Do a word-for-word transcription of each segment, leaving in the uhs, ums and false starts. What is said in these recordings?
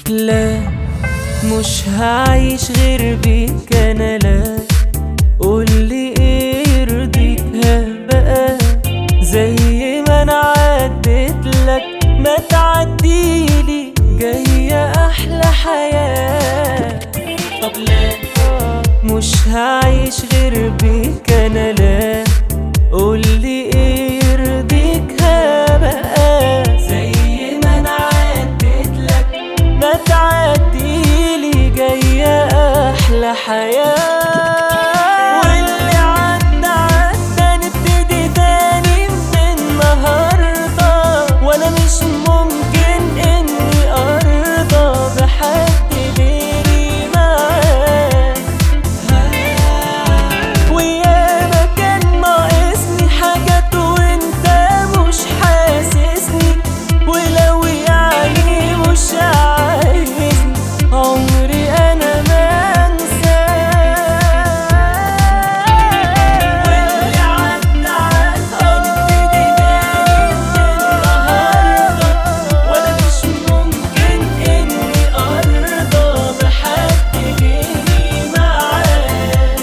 لا مش هعيش غير بيك انا، لا قولي ايه يرضيك هبقى زي ما انا عديت لك، ما تعديلي جاية احلى حياة. طب لا مش هعيش غير بيك انا، لا قولي ايه يرضيك هبقى زي ما انا عديت لك، ما تعديلي جاية احلى حياة. واللي عدى عدى نبتدي تاني من النهاردة، وانا مش ممكن اني ارضى بحد غيري معاك. وياما كان ناقصني حاجات وانت مش حاسسني، ولو يعني مش عايزني عمري انا ما انساك. واللي عدى عدى نبتدي تاني من النهارده، وانا مش ممكن اني ارضى بحد غيري معاك.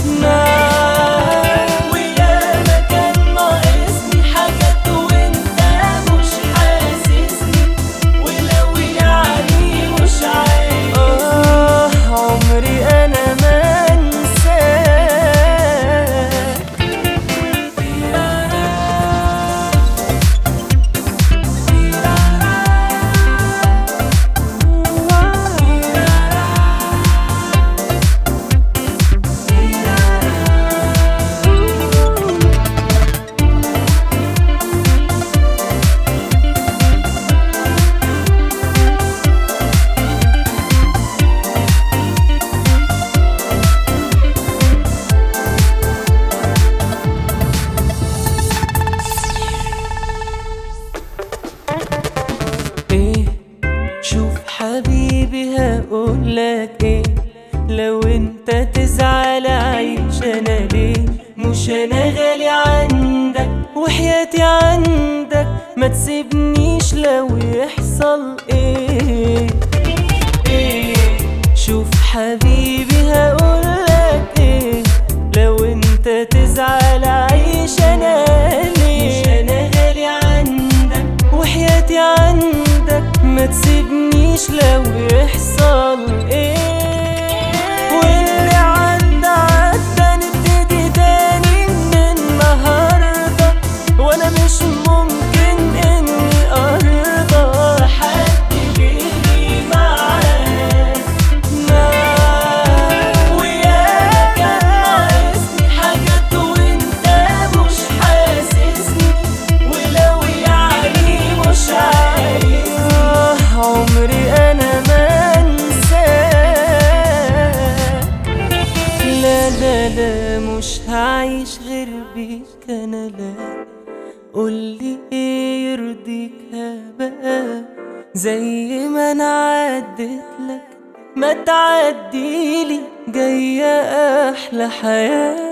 معاك وياما كان ناقصني حاجات وانت مش حاسسني، ولو يعني مش عايزني آه عمري انا ما انساك. ايه شوف حبيبي هقولك ايه، لو انت تزعل عيش انا ليه، مش انا غالي عندك وحياتي عندك، ما تسيبنيش لو يحصل ايه. ايه شوف حبيبي هقولك ايه، لو انت تزعل عيش انا ليه، مش انا غالي عندك وحياتي عندك، ما تسيبنيش لو يحصل ايه. واللي عدى عدى نبتدي تاني من النهارده، وانا مش ممكن اني ارضى حد غيري معاك. معاك وياك كان ناقصني حاجات وانت مش حاسسني، ولو يعني مش عايزني آه عمري انا ما انساك. لا لا لا مش هعيش غير بيك انا، لا قولي ايه يرضيك هبقى زي ما انا عديت لك، ما تعديلي جاية احلى حياة.